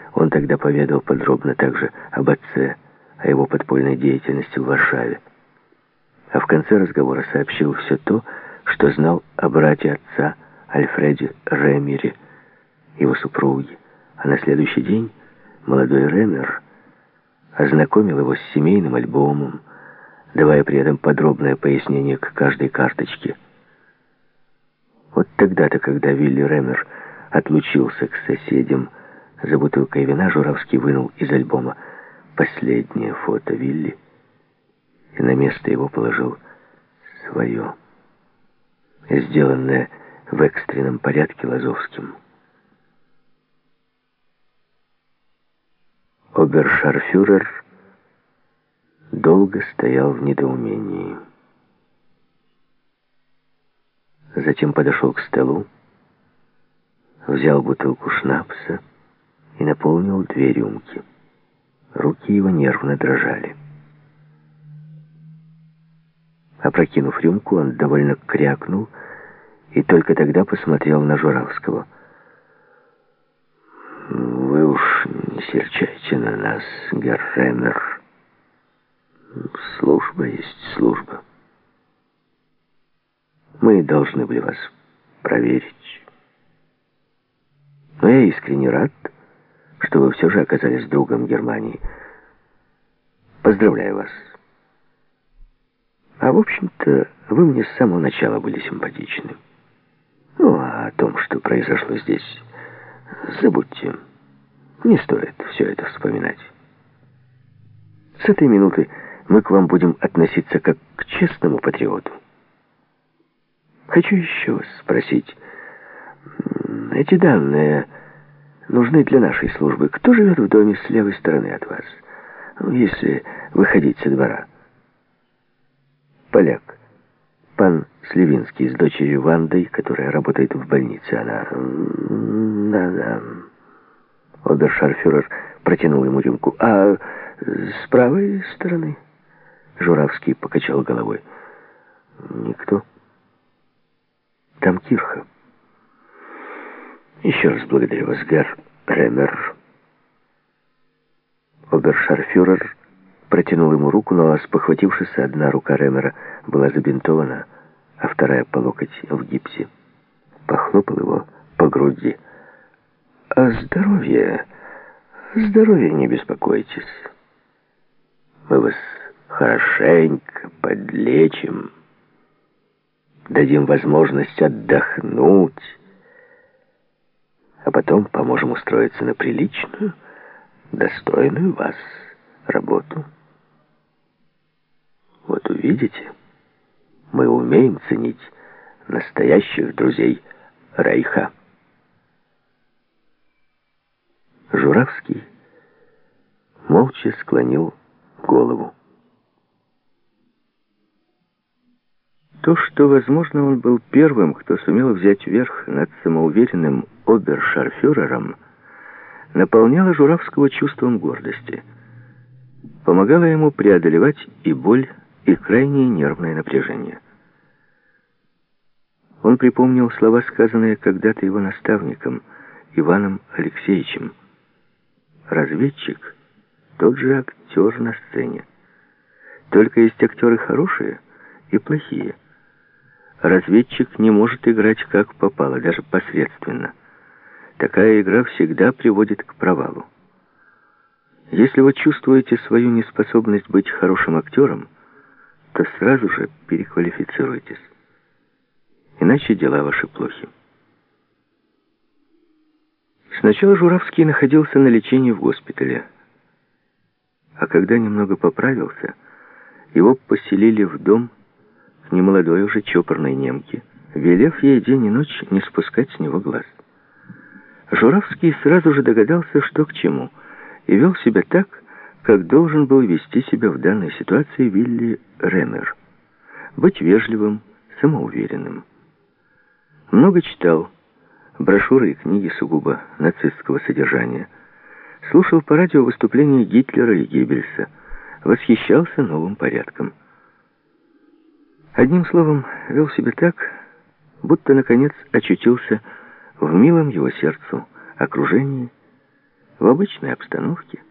Он тогда поведал подробно также об отце, о его подпольной деятельности в Варшаве. А в конце разговора сообщил все то, что знал о брате отца Альфреде Ремере, его супруге. А на следующий день молодой Ремер ознакомил его с семейным альбомом, давая при этом подробное пояснение к каждой карточке. Вот тогда-то, когда Вилли Ремер отлучился к соседям за бутылкой вина, Журавский вынул из альбома последнее фото Вилли и на место его положил свое, сделанное в экстренном порядке Лазовским. Обершарфюрер долго стоял в недоумении. Затем подошел к столу, взял бутылку шнапса и наполнил 2 рюмки. Руки его нервно дрожали. Опрокинув рюмку, он довольно крякнул и только тогда посмотрел на Журавского. «Вы уж не серчайте на нас, герр Ремер. Служба есть служба. Мы должны были вас проверить. Но я искренне рад, что вы все же оказались другом Германии. Поздравляю вас. А в общем-то, вы мне с самого начала были симпатичны. Ну, а о том, что произошло здесь, забудьте. Не стоит все это вспоминать. С этой минуты мы к вам будем относиться как к честному патриоту. Хочу еще вас спросить. Эти данные нужны для нашей службы. Кто живет в доме с левой стороны от вас, если выходить со двора? Поляк. Пан Сливинский с дочерью Вандой, которая работает в больнице. Она... Да. Обершарфюрер протянул ему рюмку. А с правой стороны? Журавский покачал головой. Никто. Там Кирха. Еще раз благодарю вас, герр Ремер. Обершарфюрер протянул ему руку, но, спохватившись, одна рука Ремера была забинтована, а вторая по локоть в гипсе. Похлопал его по груди. «О здоровье не беспокойтесь. Мы вас хорошенько подлечим, дадим возможность отдохнуть, а потом поможем устроиться на приличную, достойную вас работу. Вот увидите, мы умеем ценить настоящих друзей Рейха». Журавский молча склонил голову. То, что, возможно, он был первым, кто сумел взять верх над самоуверенным обершарфюрером, наполняло Журавского чувством гордости. Помогало ему преодолевать и боль, и крайнее нервное напряжение. Он припомнил слова, сказанные когда-то его наставником, Иваном Алексеевичем. Разведчик — тот же актер на сцене. Только есть актеры хорошие и плохие. Разведчик не может играть как попало, даже посредственно. Такая игра всегда приводит к провалу. Если вы чувствуете свою неспособность быть хорошим актером, то сразу же переквалифицируйтесь. Иначе дела ваши плохи. Сначала Журавский находился на лечении в госпитале, а когда немного поправился, его поселили в дом к немолодой уже чопорной немке, велев ей день и ночь не спускать с него глаз. Журавский сразу же догадался, что к чему, и вел себя так, как должен был вести себя в данной ситуации Вилли Ремер. Быть вежливым, самоуверенным. Много читал, брошюры и книги сугубо нацистского содержания. Слушал по радио выступления Гитлера и Геббельса. Восхищался новым порядком. Одним словом, вел себя так, будто наконец очутился в милом его сердцу окружении, в обычной обстановке,